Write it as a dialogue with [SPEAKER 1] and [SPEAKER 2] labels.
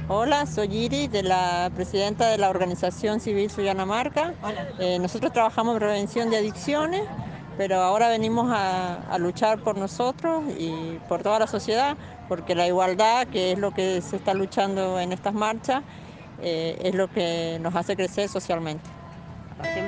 [SPEAKER 1] Hola, soy Iris, de la presidenta de la Organización Civil Sullanamarca.
[SPEAKER 2] Hola.
[SPEAKER 1] Nosotros trabajamos en prevención de adicciones, pero ahora venimos a luchar por nosotros y por toda la sociedad, porque la igualdad, que es lo que se está luchando en estas marchas, es lo que nos hace crecer socialmente.